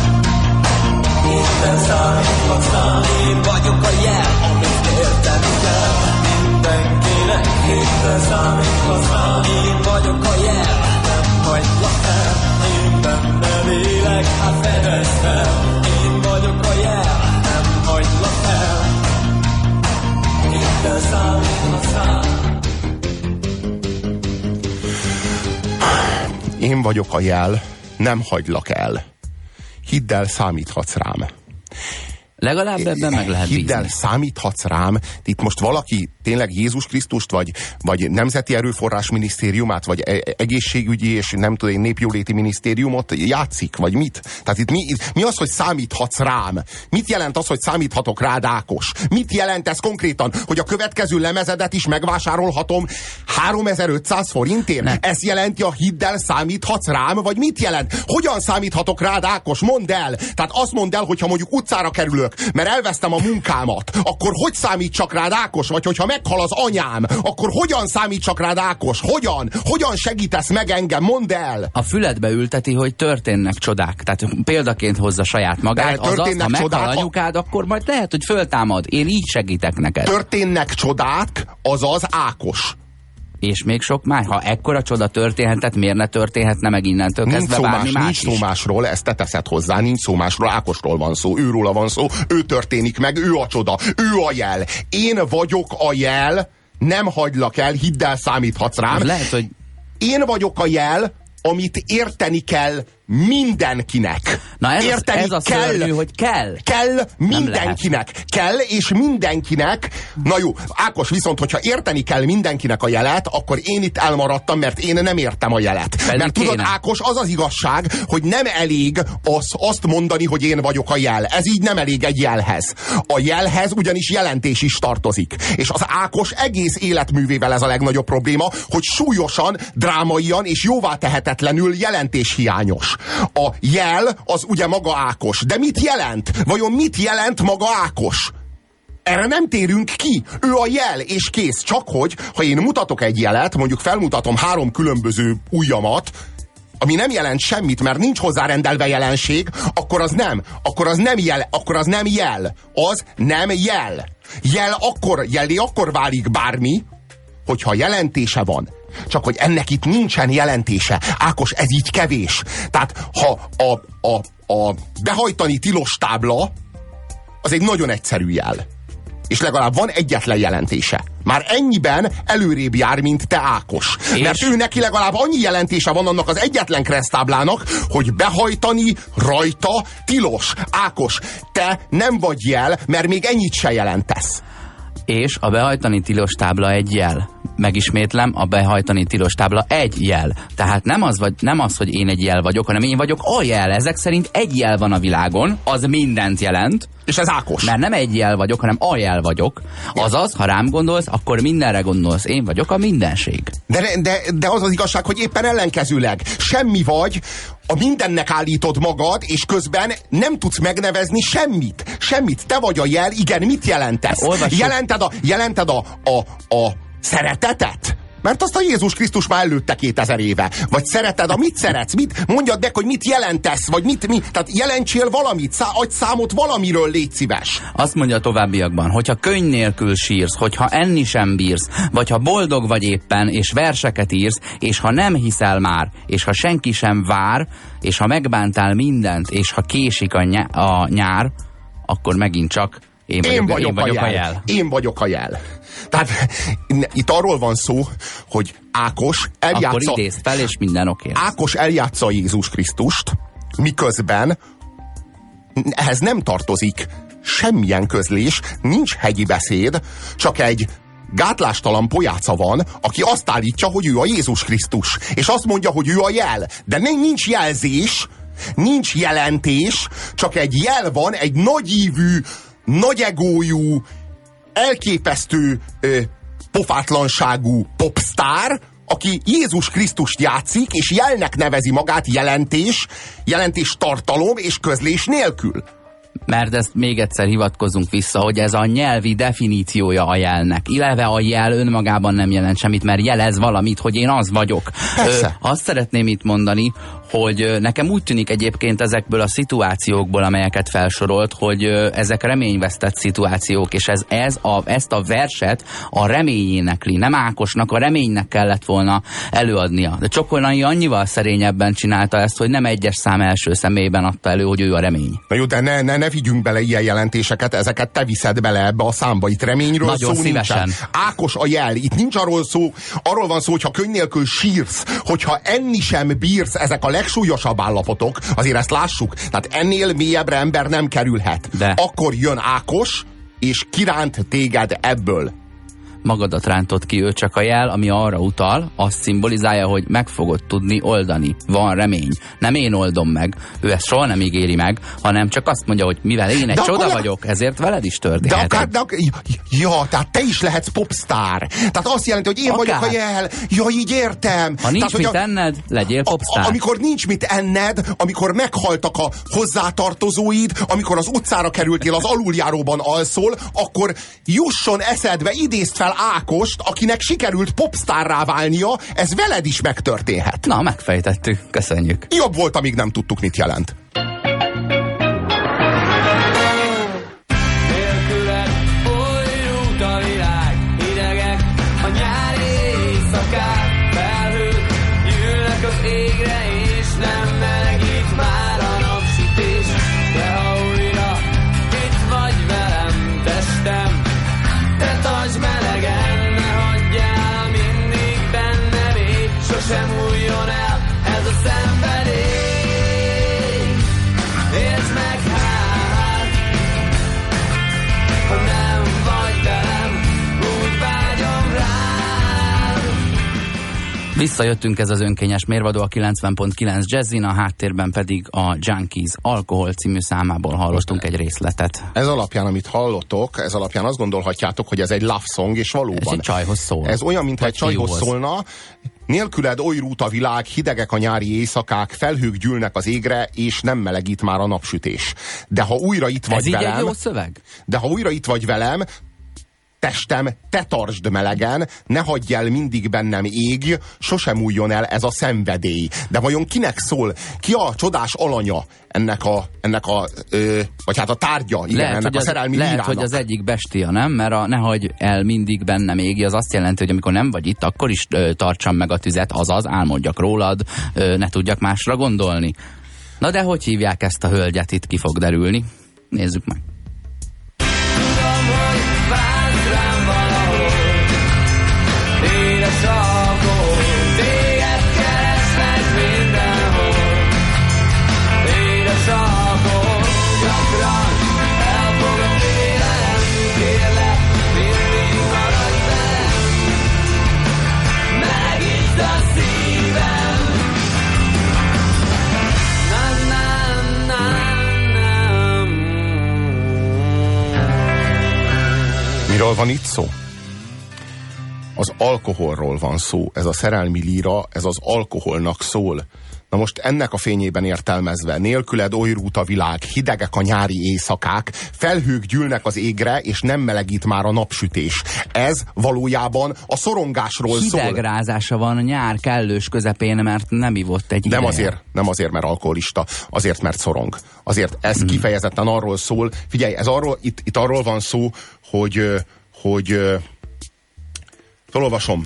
Minden számíthatsz rám. Én vagyok a jel, amit érteni kell. Mindenkinek héttel számíthatsz rám. Én vagyok a jel, nem hagylak el. Én benne lélek, hát fedezd fel. Én vagyok a jel, nem hagylak el. Héttel számíthatsz rám. Én vagyok a jel, nem hagylak el. Hidd el, számíthatsz rám. Legalább ebben meg lehet bízni. Hidd el, számíthatsz rám. Itt most valaki tényleg Jézus Krisztust, vagy Nemzeti Erőforrás Minisztériumát, vagy egészségügyi és nem tudom én, népjóléti minisztériumot játszik, vagy mit? Tehát itt mi az, hogy számíthatsz rám? Mit jelent az, hogy számíthatok rád, Ákos? Mit jelent ez konkrétan? Hogy a következő lemezedet is megvásárolhatom 3500 forintért? Nem. Ez jelenti a hidd el, számíthatsz rám? Vagy mit jelent? Hogyan számíthatok rád, Ákos? Mondd el! Tehát azt mondd el, hogyha mondjuk utcára kerülök, mert elvesztem a munkámat, akkor hogy számítsak rád, Ákos? Vagy hogyha meghal az anyám, akkor hogyan számítsak rád, Ákos? Hogyan segítesz meg engem? Mondd el! A füledbe ülteti, hogy történnek csodák. Tehát példaként hozza saját magát. Azaz, ha meghal anyukád, akkor majd lehet, hogy föltámad. Én így segítek neked. Történnek csodák, azaz Ákos. És még sok más. Ha ekkora csoda történhetett, miért ne történhetne meg innentől kezdve bármi más nincs szó másról, ezt te teszed hozzá, nincs szó másról, Ákosról van szó, őróla van szó, ő történik meg, ő a csoda, ő a jel. Én vagyok a jel, nem hagylak el, hidd el, számíthatsz rám. Lehet, hogy... Én vagyok a jel, amit érteni kell mindenkinek. Na ez a szörnyű, hogy kell. Kell mindenkinek. Kell, és mindenkinek. Na jó, Ákos, viszont, hogyha érteni kell mindenkinek a jelet, akkor én itt elmaradtam, mert én nem értem a jelet. Pedig mert tudod, kéne. Ákos, az az igazság, hogy nem elég azt mondani, hogy én vagyok a jel. Ez így nem elég egy jelhez. A jelhez ugyanis jelentés is tartozik. És az Ákos egész életművével ez a legnagyobb probléma, hogy súlyosan, drámaian és jóvá tehetetlenül jelentéshiányos. A jel az ugye maga Ákos. De mit jelent? Vajon mit jelent maga Ákos? Erre nem térünk ki. Ő a jel, és kész. Csak hogy, ha én mutatok egy jelet, mondjuk felmutatom 3 különböző ujjamat, ami nem jelent semmit, mert nincs hozzárendelve jelenség, akkor az nem. Akkor az nem jel. Az nem jel. Jellé akkor válik bármi, hogyha jelentése van. Csak hogy ennek itt nincsen jelentése. Ákos, ez így kevés. Tehát ha a behajtani tilos tábla az egy nagyon egyszerű jel. És legalább van egyetlen jelentése. Már ennyiben előrébb jár, mint te, Ákos. És? Mert ő neki legalább annyi jelentése van annak az egyetlen kereszttáblának, hogy behajtani rajta tilos. Ákos, te nem vagy jel, mert még ennyit se jelentesz. És a behajtani tilos tábla egy jel. Megismétlem, a behajtani tilos tábla egy jel. Tehát nem az, hogy én egy jel vagyok, hanem én vagyok a jel. Ezek szerint egy jel van a világon, az mindent jelent. És ez Ákos. Mert nem egy jel vagyok, hanem a jel vagyok. Azaz, ha rám gondolsz, akkor mindenre gondolsz. Én vagyok a mindenség. De az az igazság, hogy éppen ellenkezőleg. Semmi vagy, a mindennek állítod magad, és közben nem tudsz megnevezni semmit. Semmit. Te vagy a jel, igen, mit jelentesz? Jelented a szeretetet? Mert azt a Jézus Krisztus már előtte 2000 éve. Vagy szereted, mit szeretsz? Mondjad meg, hogy mit jelentesz? Vagy mit? Tehát jelentsél valamit, adj számot valamiről, légy szíves. Azt mondja a továbbiakban, hogyha könyv nélkül sírsz, hogyha enni sem bírsz, vagy ha boldog vagy éppen, és verseket írsz, és ha nem hiszel már, és ha senki sem vár, és ha megbántál mindent, és ha késik a nyár, akkor megint csak én vagyok a jel. Én vagyok a jel. Tehát itt arról van szó, hogy Ákos eljátsza... Akkor idézd fel, és minden oké. Ákos eljátsza Jézus Krisztust, miközben ehhez nem tartozik semmilyen közlés, nincs hegyi beszéd, csak egy gátlástalan pojáca van, aki azt állítja, hogy ő a Jézus Krisztus. És azt mondja, hogy ő a jel. De nincs jelzés, nincs jelentés, csak egy jel van, egy nagyívű, nagyegójú, elképesztő pofátlanságú popstar, aki Jézus Krisztust játszik, és jelnek nevezi magát jelentés tartalom és közlés nélkül. Mert ezt még egyszer hivatkozunk vissza, hogy ez a nyelvi definíciója a jelnek. Illetve a jel önmagában nem jelent semmit, mert jelez valamit, hogy én az vagyok. Azt szeretném itt mondani, hogy nekem úgy tűnik egyébként ezekből a szituációkból, amelyeket felsorolt, hogy ezek reményvesztett szituációk, és ezt a verset a remény énekli. Nem Ákosnak, a reménynek kellett volna előadnia. De Csokonai annyival szerényebben csinálta ezt, hogy nem egyes szám első személyben adta elő, hogy ő a remény. Na jó, de ne vigyünk bele ilyen jelentéseket, ezeket te viszed bele ebbe a számba. Itt reményről nagyon szó szívesen. Nincsen. Ákos a jel. Itt nincs arról van szó, hogyha könyv nélkül sírsz, hogyha enni sem bírsz, ezek a legsúlyosabb állapotok, azért ezt lássuk. Tehát ennél mélyebbre ember nem kerülhet. De. Akkor jön Ákos, és kiránt téged ebből. Magadat rántott ki, ő csak a jel, ami arra utal, azt szimbolizálja, hogy meg fogod tudni oldani. Van remény. Nem én oldom meg. Ő ezt soha nem ígéri meg, hanem csak azt mondja, hogy mivel én egy csoda vagyok, ezért veled is történhet. Tehát te is lehetsz popstar. Tehát azt jelenti, hogy én vagyok a jel. Ja, így értem. Ha nincs tehát, mit enned, legyél popstar. Amikor nincs mit enned, amikor meghaltak a hozzátartozóid, amikor az utcára kerültél, az aluljáróban alszol, akkor jusson eszedbe, idézd fel Ákost, akinek sikerült popstárrá válnia, ez veled is megtörténhet. Na, megfejtettük. Köszönjük. Jobb volt, amíg nem tudtuk, mit jelent. Nélküled bonyolult a világ, hidegek a nyári éjszakák, felhők gyűlnek az égre, és nem melegít már a napsütés. De ha újra itt vagy velem, testem, te tartsd melegen, ne hagyjál mindig bennem, ég, sosem újjon el ez a szenvedély. Értsd meg hát, ha nem vagy velem, úgy vágyom rád. Visszajöttünk, ez az önkényes mérvadó a 90.9 Jazzin, a háttérben pedig a Junkies Alkohol című számából hallottunk egy részletet. Ez alapján, amit hallottok, ez alapján azt gondolhatjátok, hogy ez egy love song, és valóban. Ez egy csajhoz szól. Ez olyan, mintha egy csajhoz fiúhoz szólna. Nélküled oly rút a világ, hidegek a nyári éjszakák, felhők gyűlnek az égre, és nem melegít már a napsütés. De ha újra itt vagy ez velem... így egy jó szöveg? De ha újra itt vagy velem, testem, te tartsd melegen, ne hagyj el mindig bennem ég, sosem újjon el ez a szenvedély. De vajon kinek szól? Ki a csodás alanya ennek a vagy hát a tárgya, igen, lehet, ennek a szerelmi lehet, lírának? hogy az egyik bestia, nem? Mert a ne hagyj el mindig bennem égi, az azt jelenti, hogy amikor nem vagy itt, akkor is tartsam meg a tüzet, azaz álmodjak rólad, ne tudjak másra gondolni. Na de hogy hívják ezt a hölgyet, itt ki fog derülni? Nézzük meg. Tudom, hogy vársz rám valahol, édes alkohol, téged keresnek mindenhol. Édes alkohol, gyakran elfogad félelem, kérlek, mindig maradj velem. Melegítsd a szívem. Miről van itt szó? Az alkoholról van szó. Ez a szerelmi líra, ez az alkoholnak szól. Na most ennek a fényében értelmezve, nélküled oly rút a világ, hidegek a nyári éjszakák, felhők gyűlnek az égre, és nem melegít már a napsütés. Ez valójában a szorongásról szól. Hidegrázása van a nyár kellős közepén, mert nem ivott egy Nem ideje. azért, mert alkoholista, azért, mert szorong. Azért ez kifejezetten arról szól. Figyelj, ez itt arról van szó, hogy felolvasom.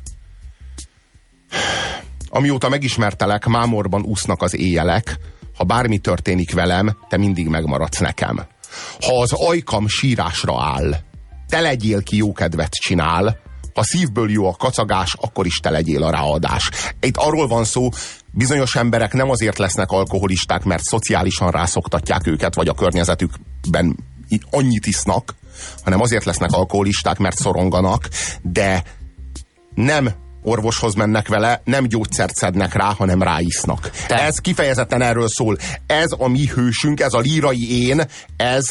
Amióta megismertelek, mámorban úsznak az éjjelek, ha bármi történik velem, te mindig megmaradsz nekem. Ha az ajkam sírásra áll, te legyél, ki jókedvet csinál, ha szívből jó a kacagás, akkor is te legyél a ráadás. Itt arról van szó, bizonyos emberek nem azért lesznek alkoholisták, mert szociálisan rászoktatják őket, vagy a környezetükben annyit isznak, hanem azért lesznek alkoholisták, mert szoronganak, de nem orvoshoz mennek vele, nem gyógyszert szednek rá, hanem ráisznak. Ez kifejezetten erről szól. Ez a mi hősünk, ez a lírai én, ez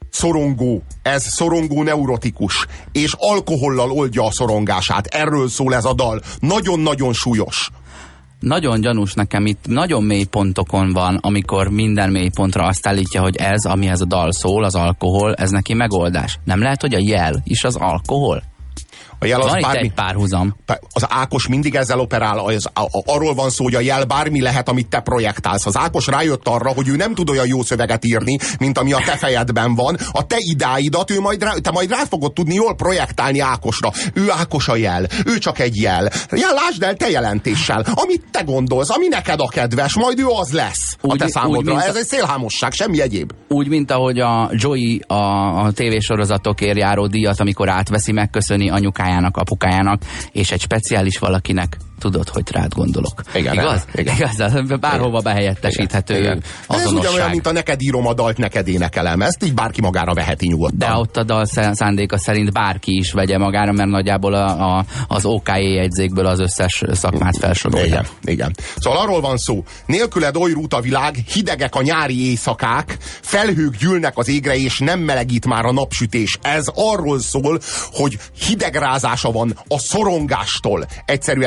szorongó neurotikus, és alkohollal oldja a szorongását. Erről szól ez a dal. Nagyon-nagyon súlyos. Nagyon gyanús nekem, itt nagyon mély pontokon van, amikor minden mély pontra azt állítja, hogy ez, amihez a dal szól, az alkohol, ez neki megoldás. Nem lehet, hogy a jel is az alkohol? A jel az van bármi, itt egy párhuzam. Az Ákos mindig ezzel operál, arról van szó, hogy a jel bármi lehet, amit te projektálsz. Az Ákos rájött arra, hogy ő nem tud olyan jó szöveget írni, mint ami a te fejedben van. A te idáidat te majd rá fogod tudni jól projektálni Ákosra. Ő Ákos a jel, ő csak egy jel. Lásd el te jelentéssel, amit te gondolsz, ami neked a kedves, majd ő az lesz a te számodra. Ez egy szélhámosság, semmi egyéb. Úgy, mint ahogy a Joey a tévésorozatokért járó díjat, amikor átveszi, megköszöni anyukájának, apukájának, és egy speciális valakinek, tudod, hogy rád gondolok. Igen, igaz? igen. Igaz, bárhova behelyettesíthető azonosság. Ez ugyanolyan, mint a neked írom a dalt, neked énekelem. Ezt így bárki magára veheti nyugodtan. De ott a dal szándéka szerint bárki is vegye magára, mert nagyjából az OKJ jegyzékből az összes szakmát felsorolja. Igen. Szóval arról van szó, nélküled oly rút a világ, hidegek a nyári éjszakák, felhők gyűlnek az égre, és nem melegít már a napsütés. Ez arról szól, hogy hidegrázása van a szorongástól. Egyszerűen ez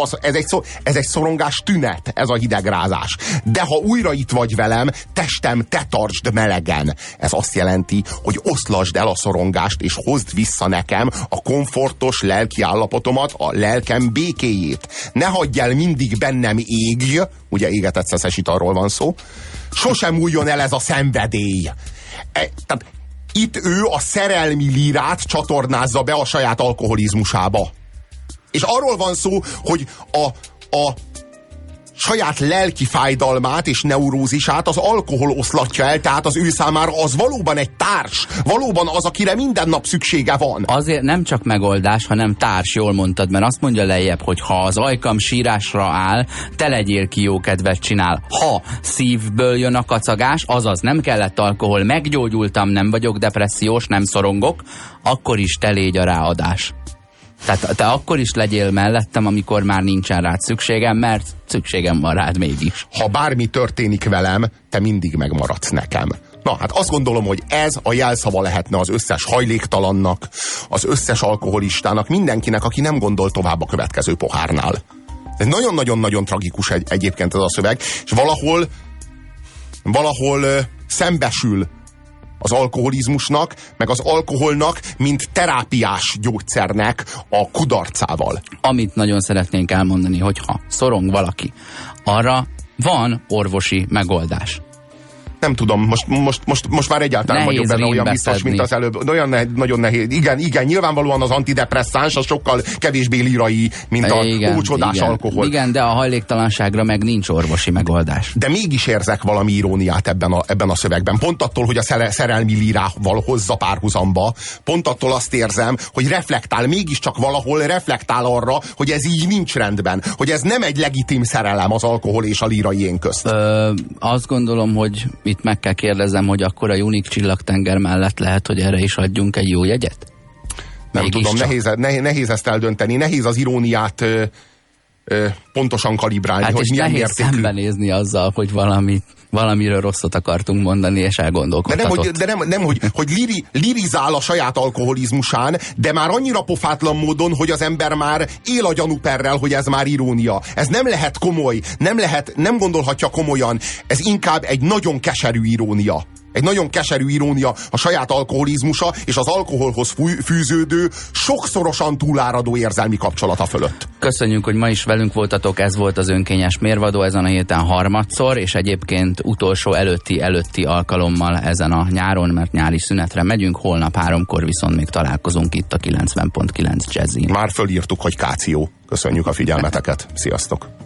ez egy szorongás tünet, ez a hidegrázás. De ha újra itt vagy velem, testem, te tartsd melegen. Ez azt jelenti, hogy oszlasd el a szorongást, és hozd vissza nekem a komfortos lelki állapotomat, a lelkem békéjét. Ne hagyj el mindig bennem égj, ugye égetett szeszes italról van szó, sosem újjon el ez a szenvedély. Tehát itt ő a szerelmi lírát csatornázza be a saját alkoholizmusába. És arról van szó, hogy a saját lelki fájdalmát és neurózisát az alkohol oszlatja el, tehát az ő számára az valóban egy társ, valóban az, akire minden nap szüksége van. Azért nem csak megoldás, hanem társ, jól mondtad, mert azt mondja lejjebb, hogy ha az ajkam sírásra áll, te legyél ki, jó kedvet csinál. Ha szívből jön a kacagás, azaz nem kellett alkohol, meggyógyultam, nem vagyok depressziós, nem szorongok, akkor is te légy a ráadás. Tehát te akkor is legyél mellettem, amikor már nincsen rád szükségem, mert szükségem van rád mégis. Ha bármi történik velem, te mindig megmaradsz nekem. Na, hát azt gondolom, hogy ez a jelszava lehetne az összes hajléktalannak, az összes alkoholistának, mindenkinek, aki nem gondol tovább a következő pohárnál. Ez nagyon-nagyon-nagyon tragikus egyébként ez a szöveg, és valahol szembesül az alkoholizmusnak, meg az alkoholnak, mint terápiás gyógyszernek a kudarcával. Amit nagyon szeretnénk elmondani, hogyha szorong valaki, arra van orvosi megoldás. Nem tudom, most már egyáltalán nehéz vagyok benne olyan biztos, szedni. mint az előbb. Nagyon nehéz. Igen, nyilvánvalóan az antidepresszáns az sokkal kevésbé lírai, mint a ócsodás alkohol. Igen, de a hajléktalanságra meg nincs orvosi megoldás. De mégis érzek valami iróniát ebben a szövegben. Pont attól, hogy a szerelmi lírával hozza párhuzamba, pont attól azt érzem, hogy reflektál, mégiscsak valahol reflektál arra, hogy ez így nincs rendben. Hogy ez nem egy legitim szerelem az alkohol és a lírai én közt. Azt gondolom, hogy itt meg kell kérdezem, hogy akkor a Junik csillagtenger mellett lehet, hogy erre is adjunk egy jó jegyet? Nem tudom, nehéz ezt eldönteni, nehéz az iróniát pontosan kalibrálni, hát hogy milyen nehéz mértékű. Szembenézni azzal, hogy valamiről rosszat akartunk mondani, és elgondolkodtatott. De nem, hogy lirizál a saját alkoholizmusán, de már annyira pofátlan módon, hogy az ember már él a gyanúperrel, hogy ez már irónia. Ez nem lehet komoly, nem gondolhatja komolyan. Ez inkább egy nagyon keserű irónia. Egy nagyon keserű irónia a saját alkoholizmusa és az alkoholhoz fűződő, sokszorosan túláradó érzelmi kapcsolata fölött. Köszönjük, hogy ma is velünk voltatok, ez volt az önkényes mérvadó ezen a héten harmadszor, és egyébként utolsó előtti alkalommal ezen a nyáron, mert nyári szünetre megyünk, holnap 3-kor viszont még találkozunk itt a 90.9 Jazzin. Már fölírtuk, hogy káció. Köszönjük a figyelmeteket. Sziasztok!